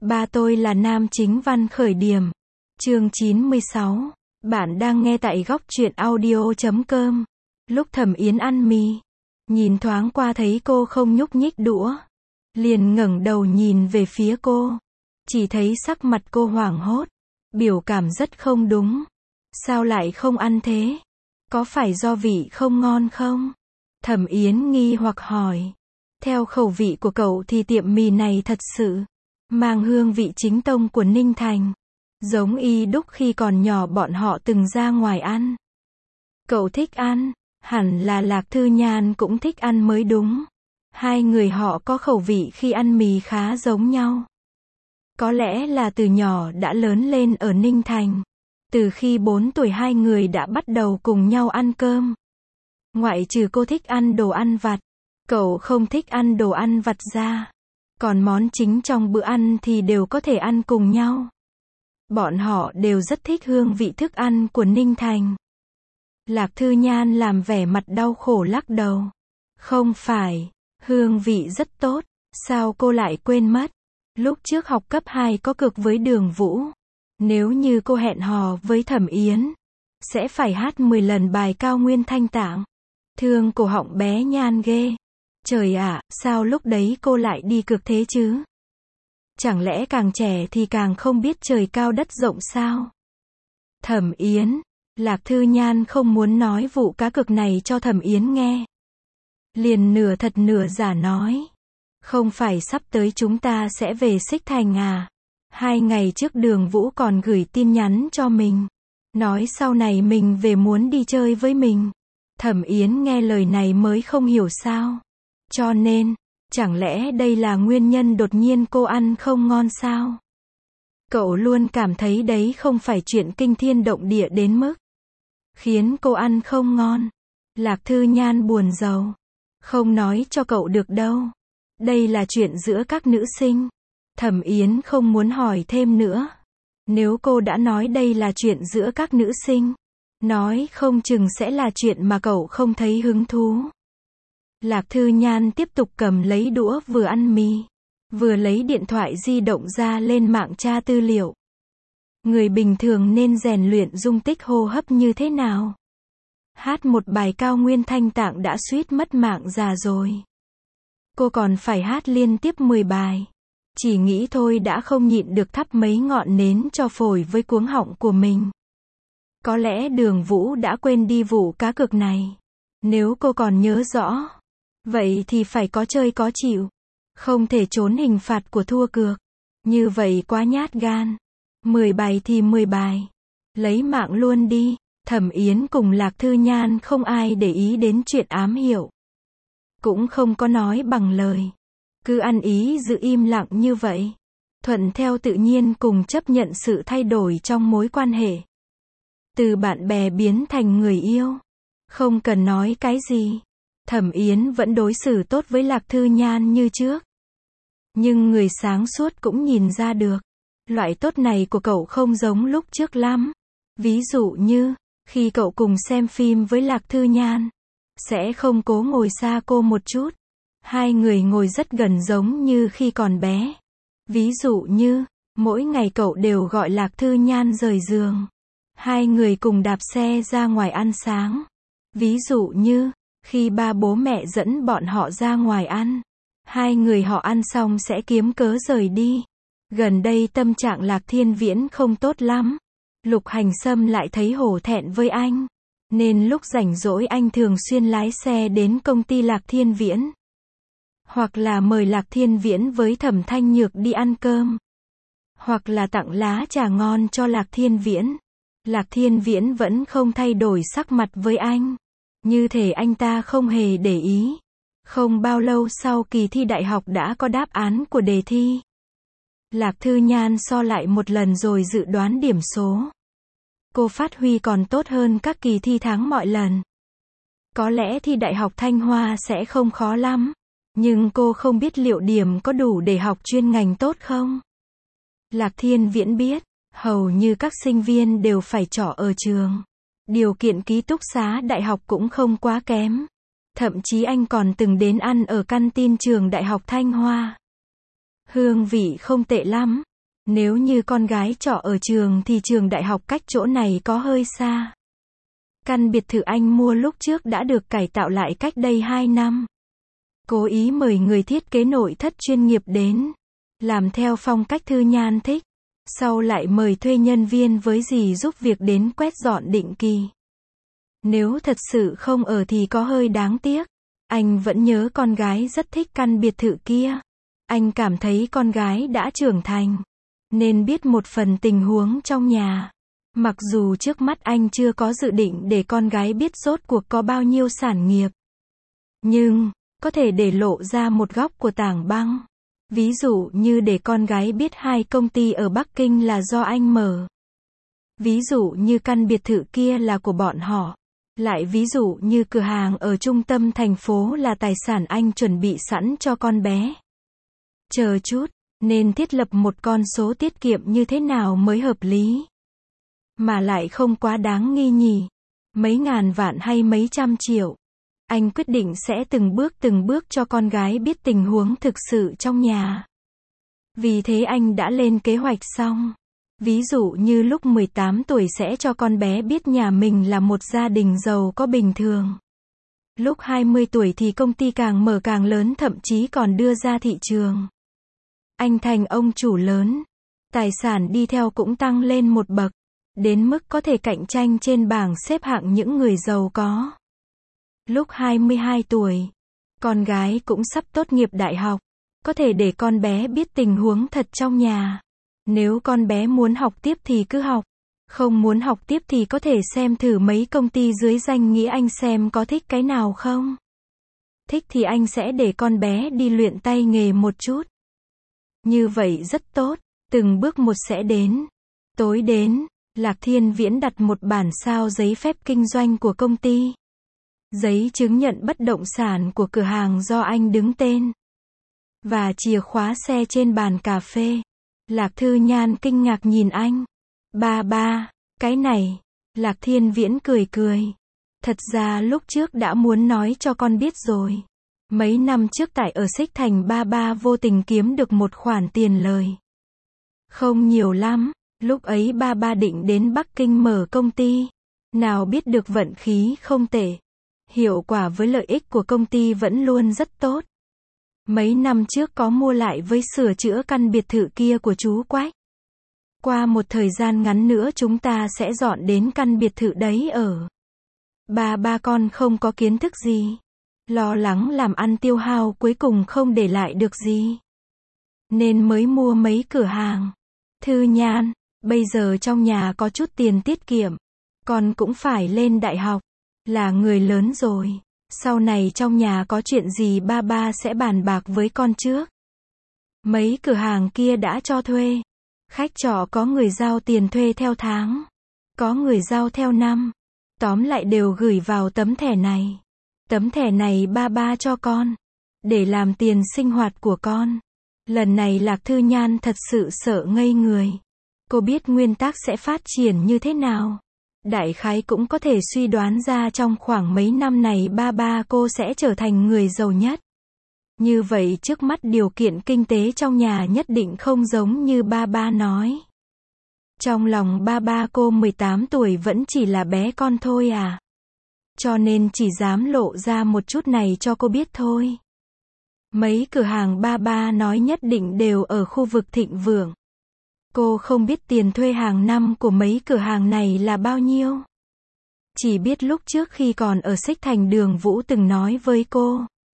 Ba tôi là nam chính văn khởi điểm. Chương 96. Bạn đang nghe tại góc truyện audio.com. Lúc Thẩm Yến ăn mì, nhìn thoáng qua thấy cô không nhúc nhích đũa, liền ngẩng đầu nhìn về phía cô. Chỉ thấy sắc mặt cô hoảng hốt, biểu cảm rất không đúng. Sao lại không ăn thế? Có phải do vị không ngon không? Thẩm Yến nghi hoặc hỏi. Theo khẩu vị của cậu thì tiệm mì này thật sự mang hương vị chính tông của Ninh Thành. Giống y đúc khi còn nhỏ bọn họ từng ra ngoài ăn. Cậu thích ăn, hẳn là Lạc Thư Nhan cũng thích ăn mới đúng. Hai người họ có khẩu vị khi ăn mì khá giống nhau. Có lẽ là từ nhỏ đã lớn lên ở Ninh Thành. Từ khi 4 tuổi hai người đã bắt đầu cùng nhau ăn cơm. Ngoại trừ cô thích ăn đồ ăn vặt, cậu không thích ăn đồ ăn vặt ra. Còn món chính trong bữa ăn thì đều có thể ăn cùng nhau. Bọn họ đều rất thích hương vị thức ăn của Ninh Thành. Lạc Thư Nhan làm vẻ mặt đau khổ lắc đầu. Không phải, hương vị rất tốt, sao cô lại quên mất? Lúc trước học cấp 2 có cược với Đường Vũ. Nếu như cô hẹn hò với Thẩm Yến, sẽ phải hát 10 lần bài Cao Nguyên Thanh Tạng. Thương cổ họng bé Nhan ghê. Trời ạ, sao lúc đấy cô lại đi cược thế chứ? Chẳng lẽ càng trẻ thì càng không biết trời cao đất rộng sao? Thẩm Yến, Lạc Thư Nhan không muốn nói vụ cá cược này cho Thẩm Yến nghe. Liền nửa thật nửa giả nói. Không phải sắp tới chúng ta sẽ về Xích Thành à? 2 ngày trước Đường Vũ còn gửi tin nhắn cho mình. Nói sau này mình về muốn đi chơi với mình. Thẩm Yến nghe lời này mới không hiểu sao. Cho nên, chẳng lẽ đây là nguyên nhân đột nhiên cô ăn không ngon sao? Cậu luôn cảm thấy đấy không phải chuyện kinh thiên động địa đến mức khiến cô ăn không ngon. Lạc Thư Nhan buồn rầu. Không nói cho cậu được đâu. Đây là chuyện giữa các nữ sinh. Thẩm Yến không muốn hỏi thêm nữa. Nếu cô đã nói đây là chuyện giữa các nữ sinh, nói không chừng sẽ là chuyện mà cậu không thấy hứng thú. Lạc Thư Nhan tiếp tục cầm lấy đũa vừa ăn mì, vừa lấy điện thoại di động ra lên mạng tra tư liệu. Người bình thường nên rèn luyện dung tích hô hấp như thế nào? Hát một bài Cao Nguyên Thanh Tạng đã suýt mất mạng già rồi. Cô còn phải hát liên tiếp 10 bài. Chỉ nghĩ thôi đã không nhịn được thắp mấy ngọn nến cho phổi với cuống họng của mình. Có lẽ Đường Vũ đã quên đi vụ cá cược này. Nếu cô còn nhớ rõ, vậy thì phải có chơi có chịu. Không thể trốn hình phạt của thua cược. Như vậy quá nhát gan. 10 bài thì 10 bài. Lấy mạng luôn đi. Thẩm Yến cùng Lạc Thư Nhan không ai để ý đến chuyện ám hiệu. Cũng không có nói bằng lời. Cứ ăn ý giữ im lặng như vậy. Thuận theo tự nhiên cùng chấp nhận sự thay đổi trong mối quan hệ. Từ bạn bè biến thành người yêu. Không cần nói cái gì. Thẩm Yến vẫn đối xử tốt với Lạc Thư Nhan như trước. Nhưng người sáng suốt cũng nhìn ra được. Loại tốt này của cậu không giống lúc trước lắm. Ví dụ như, khi cậu cùng xem phim với Lạc Thư Nhan, sẽ không cố ngồi xa cô một chút. Hai người ngồi rất gần giống như khi còn bé. Ví dụ như, mỗi ngày cậu đều gọi Lạc Thư Nhan rời giường. Hai người cùng đạp xe ra ngoài ăn sáng. Ví dụ như, khi ba bố mẹ dẫn bọn họ ra ngoài ăn, hai người họ ăn xong sẽ kiếm cớ rời đi. Gần đây tâm trạng Lạc Thiên Viễn không tốt lắm. Lục Hành Sâm lại thấy hổ thẹn với anh. Nên lúc rảnh rỗi anh thường xuyên lái xe đến công ty Lạc Thiên Viễn. Hoặc là mời Lạc Thiên Viễn với Thẩm Thanh Nhược đi ăn cơm. Hoặc là tặng lá trà ngon cho Lạc Thiên Viễn. Lạc Thiên Viễn vẫn không thay đổi sắc mặt với anh. Như thể anh ta không hề để ý. Không bao lâu sau kỳ thi đại học đã có đáp án của đề thi. Lạc Thư Nhan so lại một lần rồi dự đoán điểm số. Cô phát huy còn tốt hơn các kỳ thi tháng mọi lần. Có lẽ thi đại học Thanh Hoa sẽ không khó lắm. Nhưng cô không biết liệu điểm có đủ để học chuyên ngành tốt không? Lạc Thiên Viễn biết, hầu như các sinh viên đều phải trọ ở trường. Điều kiện ký túc xá đại học cũng không quá kém. Thậm chí anh còn từng đến ăn ở canteen trường Đại học Thanh Hoa. Hương vị không tệ lắm, Nếu như con gái trọ ở trường thì trường đại học cách chỗ này có hơi xa. Căn biệt thự anh mua lúc trước đã được cải tạo lại cách đây 2 năm. Cố ý mời người thiết kế nội thất chuyên nghiệp đến, làm theo phong cách Thư Nhan thích. Sau lại mời thuê nhân viên với dì giúp việc đến quét dọn định kỳ. Nếu thật sự không ở thì có hơi đáng tiếc. Anh vẫn nhớ con gái rất thích căn biệt thự kia. Anh cảm thấy con gái đã trưởng thành, nên biết một phần tình huống trong nhà. Mặc dù trước mắt anh chưa có dự định để con gái biết rốt cuộc có bao nhiêu sản nghiệp. Nhưng, có thể để lộ ra một góc của tảng băng. Ví dụ như để con gái biết 2 công ty ở Bắc Kinh là do anh mở. Ví dụ như căn biệt thự kia là của bọn họ. Lại ví dụ như cửa hàng ở trung tâm thành phố là tài sản anh chuẩn bị sẵn cho con bé. Chờ chút, nên thiết lập một con số tiết kiệm như thế nào mới hợp lý? Mà lại không quá đáng nghi nhỉ? Mấy ngàn vạn hay mấy trăm triệu? Anh quyết định sẽ từng bước cho con gái biết tình huống thực sự trong nhà. Vì thế anh đã lên kế hoạch xong. Ví dụ như lúc 18 tuổi sẽ cho con bé biết nhà mình là một gia đình giàu có bình thường. Lúc 20 tuổi thì công ty càng mở càng lớn, thậm chí còn đưa ra thị trường. Anh thành ông chủ lớn. Tài sản đi theo cũng tăng lên một bậc. Đến mức có thể cạnh tranh trên bảng xếp hạng những người giàu có. Lúc 22 tuổi, con gái cũng sắp tốt nghiệp đại học. Có thể để con bé biết tình huống thật trong nhà. Nếu con bé muốn học tiếp thì cứ học. Không muốn học tiếp thì có thể xem thử mấy công ty dưới danh nghĩa anh xem có thích cái nào không. Thích thì anh sẽ để con bé đi luyện tay nghề một chút. Như vậy rất tốt, từng bước một sẽ đến. Tối đến, Lạc Thiên Viễn đặt một bản sao giấy phép kinh doanh của công ty. Giấy chứng nhận bất động sản của cửa hàng do anh đứng tên. Và chìa khóa xe trên bàn cà phê. Lạc Thư Nhan kinh ngạc nhìn anh. Ba, cái này. Lạc Thiên Viễn cười cười. Thật ra lúc trước đã muốn nói cho con biết rồi. Mấy năm trước tại ở Xích Thành ba vô tình kiếm được một khoản tiền lời. Không nhiều lắm, lúc ấy ba định đến Bắc Kinh mở công ty. Nào biết được vận khí không tệ. Hiệu quả với lợi ích của công ty vẫn luôn rất tốt. Mấy năm trước có mua lại với sửa chữa căn biệt thự kia của chú Quách. Qua một thời gian ngắn nữa chúng ta sẽ dọn đến căn biệt thự đấy ở. Ba con không có kiến thức gì. Lo lắng làm ăn tiêu hao cuối cùng không để lại được gì. Nên mới mua mấy cửa hàng. Thư Nhan, bây giờ trong nhà có chút tiền tiết kiệm. Con cũng phải lên đại học. Là người lớn rồi. Sau này trong nhà có chuyện gì ba sẽ bàn bạc với con trước. Mấy cửa hàng kia đã cho thuê. Khách trọ có người giao tiền thuê theo tháng. Có người giao theo năm. Tóm lại đều gửi vào tấm thẻ này. Tấm thẻ này ba cho con. Để làm tiền sinh hoạt của con. Lần này Lạc Thư Nhan thật sự sợ ngây người. Cô biết nguyên tắc sẽ phát triển như thế nào. Đại khái cũng có thể suy đoán ra trong khoảng mấy năm này ba cô sẽ trở thành người giàu nhất. Như vậy trước mắt điều kiện kinh tế trong nhà nhất định không giống như ba nói. Trong lòng ba cô 18 tuổi vẫn chỉ là bé con thôi à. Cho nên chỉ dám lộ ra một chút này cho cô biết thôi. Mấy cửa hàng ba nói nhất định đều ở khu vực thịnh vượng. Cô không biết tiền thuê hàng năm của mấy cửa hàng này là bao nhiêu. Chỉ biết lúc trước khi còn ở Xích Thành Đường Vũ từng nói với cô.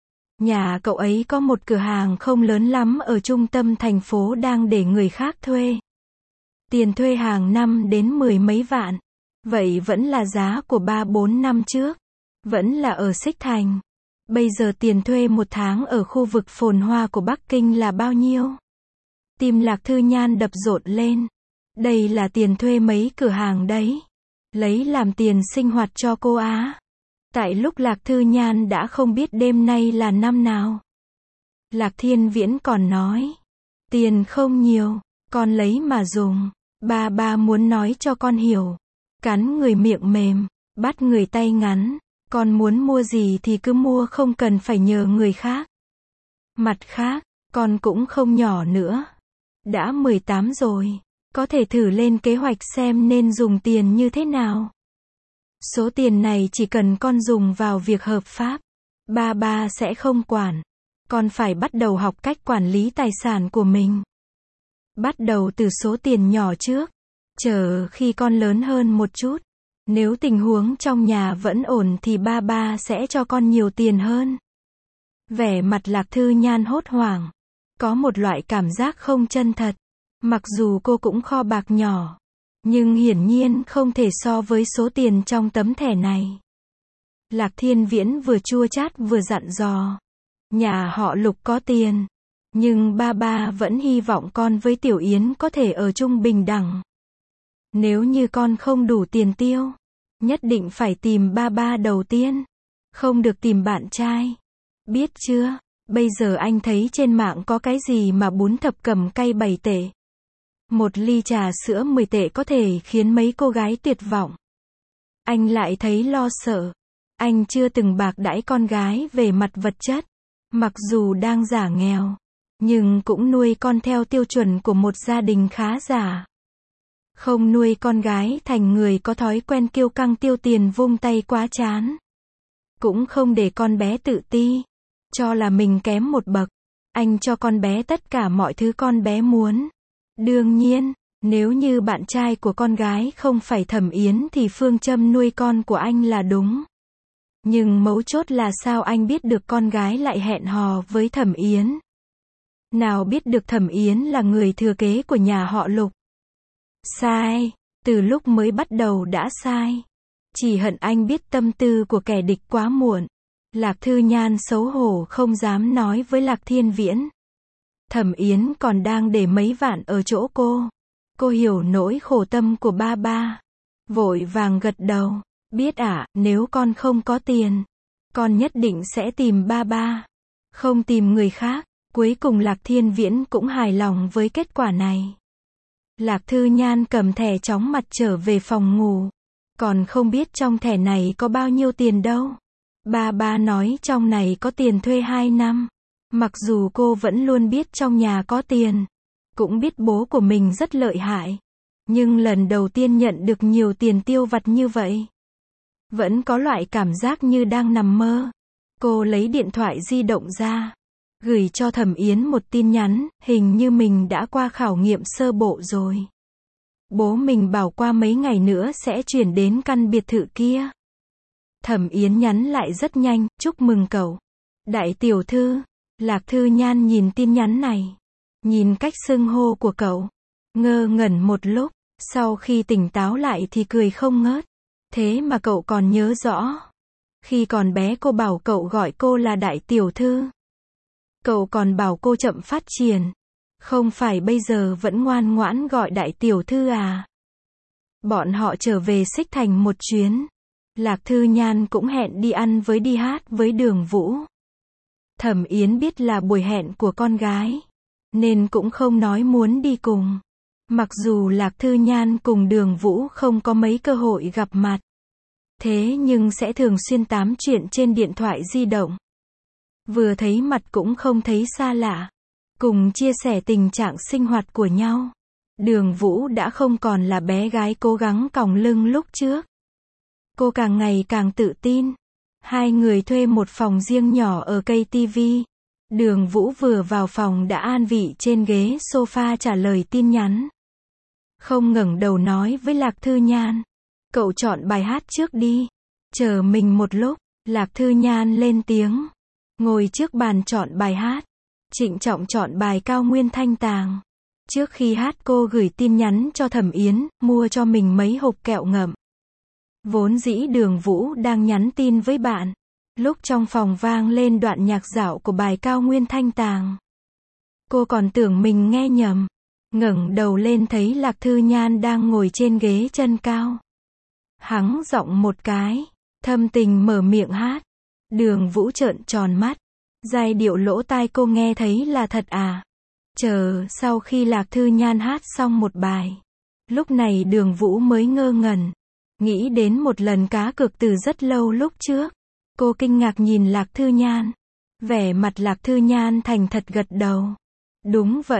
Nhà cậu ấy có một cửa hàng không lớn lắm ở trung tâm thành phố đang để người khác thuê. Tiền thuê hàng năm đến 10 mấy vạn. Vậy vẫn là giá của 3-4 năm trước. Vẫn là ở Xích Thành. Bây giờ tiền thuê một tháng ở khu vực phồn hoa của Bắc Kinh là bao nhiêu? Tim Lạc Thư Nhan đập rộn lên. Đây là tiền thuê mấy cửa hàng đấy. Lấy làm tiền sinh hoạt cho cô á. Tại lúc Lạc Thư Nhan đã không biết đêm nay là năm nào. Lạc Thiên Viễn còn nói. Tiền không nhiều, con lấy mà dùng. Ba muốn nói cho con hiểu. Cắn người miệng mềm, bắt người tay ngắn. Con muốn mua gì thì cứ mua, không cần phải nhờ người khác. Mặt khác, con cũng không nhỏ nữa. Đã 18 rồi, có thể thử lên kế hoạch xem nên dùng tiền như thế nào. Số tiền này chỉ cần con dùng vào việc hợp pháp, ba sẽ không quản. Con phải bắt đầu học cách quản lý tài sản của mình. Bắt đầu từ số tiền nhỏ trước, chờ khi con lớn hơn một chút. Nếu tình huống trong nhà vẫn ổn thì ba sẽ cho con nhiều tiền hơn. Vẻ mặt Lạc Thư Nhan hốt hoảng. Có một loại cảm giác không chân thật. Mặc dù cô cũng kho bạc nhỏ, nhưng hiển nhiên không thể so với số tiền trong tấm thẻ này. Lạc Thiên Viễn vừa chua chát vừa dặn dò. Nhà họ Lục có tiền, nhưng ba vẫn hy vọng con với Tiểu Yến có thể ở chung bình đẳng. Nếu như con không đủ tiền tiêu, nhất định phải tìm ba đầu tiên, không được tìm bạn trai. Biết chưa? Bây giờ anh thấy trên mạng có cái gì mà bún thập cẩm cay 7 tệ. Một ly trà sữa 10 tệ có thể khiến mấy cô gái tuyệt vọng. Anh lại thấy lo sợ. Anh chưa từng bạc đãi con gái về mặt vật chất. Mặc dù đang giả nghèo, nhưng cũng nuôi con theo tiêu chuẩn của một gia đình khá giả. Không nuôi con gái thành người có thói quen kiêu căng tiêu tiền vung tay quá chán. Cũng không để con bé tự ti, cho là mình kém một bậc. Anh cho con bé tất cả mọi thứ con bé muốn. Đương nhiên, nếu như bạn trai của con gái không phải Thẩm Yến thì phương châm nuôi con của anh là đúng. Nhưng mấu chốt là sao anh biết được con gái lại hẹn hò với Thẩm Yến? Nào biết được Thẩm Yến là người thừa kế của nhà họ Lục. Sai, từ lúc mới bắt đầu đã sai. Chỉ hận anh biết tâm tư của kẻ địch quá muộn. Lạc Thư Nhan xấu hổ không dám nói với Lạc Thiên Viễn. Thẩm Yến còn đang để mấy vạn ở chỗ cô. Cô hiểu nỗi khổ tâm của ba. Vội vàng gật đầu. Biết ạ, nếu con không có tiền, con nhất định sẽ tìm ba. Không tìm người khác. Cuối cùng Lạc Thiên Viễn cũng hài lòng với kết quả này. Lạc Thư Nhan cầm thẻ chóng mặt trở về phòng ngủ. Còn không biết trong thẻ này có bao nhiêu tiền đâu. Ba nói trong này có tiền thuê 2 năm. Mặc dù cô vẫn luôn biết trong nhà có tiền, cũng biết bố của mình rất lợi hại, nhưng lần đầu tiên nhận được nhiều tiền tiêu vặt như vậy, vẫn có loại cảm giác như đang nằm mơ. Cô lấy điện thoại di động ra, gửi cho Thẩm Yến một tin nhắn, hình như mình đã qua khảo nghiệm sơ bộ rồi. Bố mình bảo qua mấy ngày nữa sẽ chuyển đến căn biệt thự kia. Thẩm Yến nhắn lại rất nhanh, chúc mừng cậu. Đại tiểu thư. Lạc Thư Nhan nhìn tin nhắn này, nhìn cách xưng hô của cậu, ngơ ngẩn một lúc, sau khi tỉnh táo lại thì cười không ngớt. Thế mà cậu còn nhớ rõ. Khi còn bé cô bảo cậu gọi cô là đại tiểu thư. Cậu còn bảo cô chậm phát triển. Không phải bây giờ vẫn ngoan ngoãn gọi đại tiểu thư à? Bọn họ trở về Xích Thành một chuyến. Lạc Thư Nhan cũng hẹn đi ăn với đi hát với Đường Vũ. Thẩm Yến biết là buổi hẹn của con gái, nên cũng không nói muốn đi cùng. Mặc dù Lạc Thư Nhan cùng Đường Vũ không có mấy cơ hội gặp mặt, thế nhưng sẽ thường xuyên tám chuyện trên điện thoại di động. Vừa thấy mặt cũng không thấy xa lạ, cùng chia sẻ tình trạng sinh hoạt của nhau. Đường Vũ đã không còn là bé gái cố gắng còng lưng lúc trước. Cô càng ngày càng tự tin. Hai người thuê một phòng riêng nhỏ ở cây TV. Đường Vũ vừa vào phòng đã an vị trên ghế sofa trả lời tin nhắn. Không ngẩng đầu nói với Lạc Thư Nhan. Cậu chọn bài hát trước đi. Chờ mình một lúc. Lạc Thư Nhan lên tiếng. Ngồi trước bàn chọn bài hát. Trịnh trọng chọn bài Cao Nguyên Thanh Tàng. Trước khi hát cô gửi tin nhắn cho Thẩm Yến, mua cho mình mấy hộp kẹo ngậm. Vốn dĩ Đường Vũ đang nhắn tin với bạn. Lúc trong phòng vang lên đoạn nhạc dạo của bài Cao Nguyên Thanh Tàng. Cô còn tưởng mình nghe nhầm. Ngẩng đầu lên thấy Lạc Thư Nhan đang ngồi trên ghế chân cao. Hắng giọng một cái, thâm tình mở miệng hát. Đường Vũ trợn tròn mắt. Giai điệu lỗ tai cô nghe thấy là thật à? Chờ sau khi Lạc Thư Nhan hát xong một bài. Lúc này Đường Vũ mới ngơ ngẩn. Nghĩ đến một lần cá cược từ rất lâu lúc trước. Cô kinh ngạc nhìn Lạc Thư Nhan. Vẻ mặt Lạc Thư Nhan thành thật gật đầu. Đúng vậy,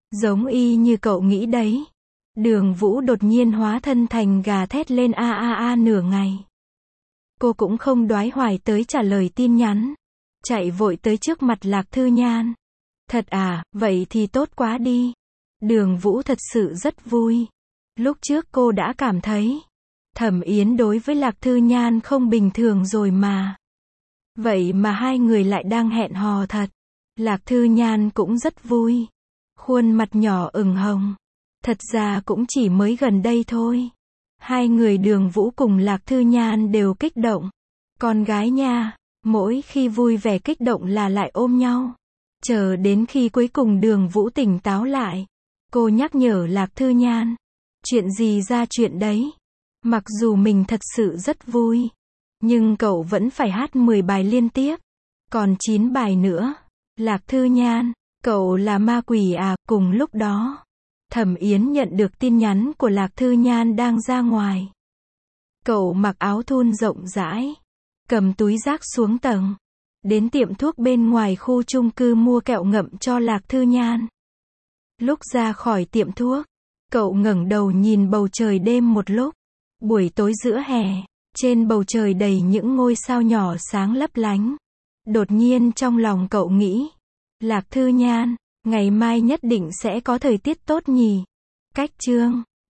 Giống y như cậu nghĩ đấy. Đường Vũ đột nhiên hóa thân thành gà thét lên a a a nửa ngày. Cô cũng không đoái hoài tới trả lời tin nhắn. Chạy vội tới trước mặt Lạc Thư Nhan. Thật à, vậy thì tốt quá đi. Đường Vũ thật sự rất vui. Lúc trước cô đã cảm thấy Thẩm Yến đối với Lạc Thư Nhan không bình thường rồi mà. Vậy mà hai người lại đang hẹn hò thật. Lạc Thư Nhan cũng rất vui. Khuôn mặt nhỏ ửng hồng. Thật ra cũng chỉ mới gần đây thôi. Hai người Đường Vũ cùng Lạc Thư Nhan đều kích động. Con gái nha, mỗi khi vui vẻ kích động là lại ôm nhau. Chờ đến khi cuối cùng Đường Vũ tỉnh táo lại. Cô nhắc nhở Lạc Thư Nhan. Chuyện gì ra chuyện đấy. Mặc dù mình thật sự rất vui. Nhưng cậu vẫn phải hát 10 bài liên tiếp. Còn 9 bài nữa. Lạc Thư Nhan, cậu là ma quỷ à? Cùng lúc đó, Thẩm Yến nhận được tin nhắn của Lạc Thư Nhan đang ra ngoài. Cậu mặc áo thun rộng rãi. Cầm túi rác xuống tầng. Đến tiệm thuốc bên ngoài khu chung cư mua kẹo ngậm cho Lạc Thư Nhan. Lúc ra khỏi tiệm thuốc, cậu ngẩng đầu nhìn bầu trời đêm một lúc. Buổi tối giữa hè, trên bầu trời đầy những ngôi sao nhỏ sáng lấp lánh. Đột nhiên trong lòng cậu nghĩ, Lạc Thư Nhan, ngày mai nhất định sẽ có thời tiết tốt nhỉ. Cách chương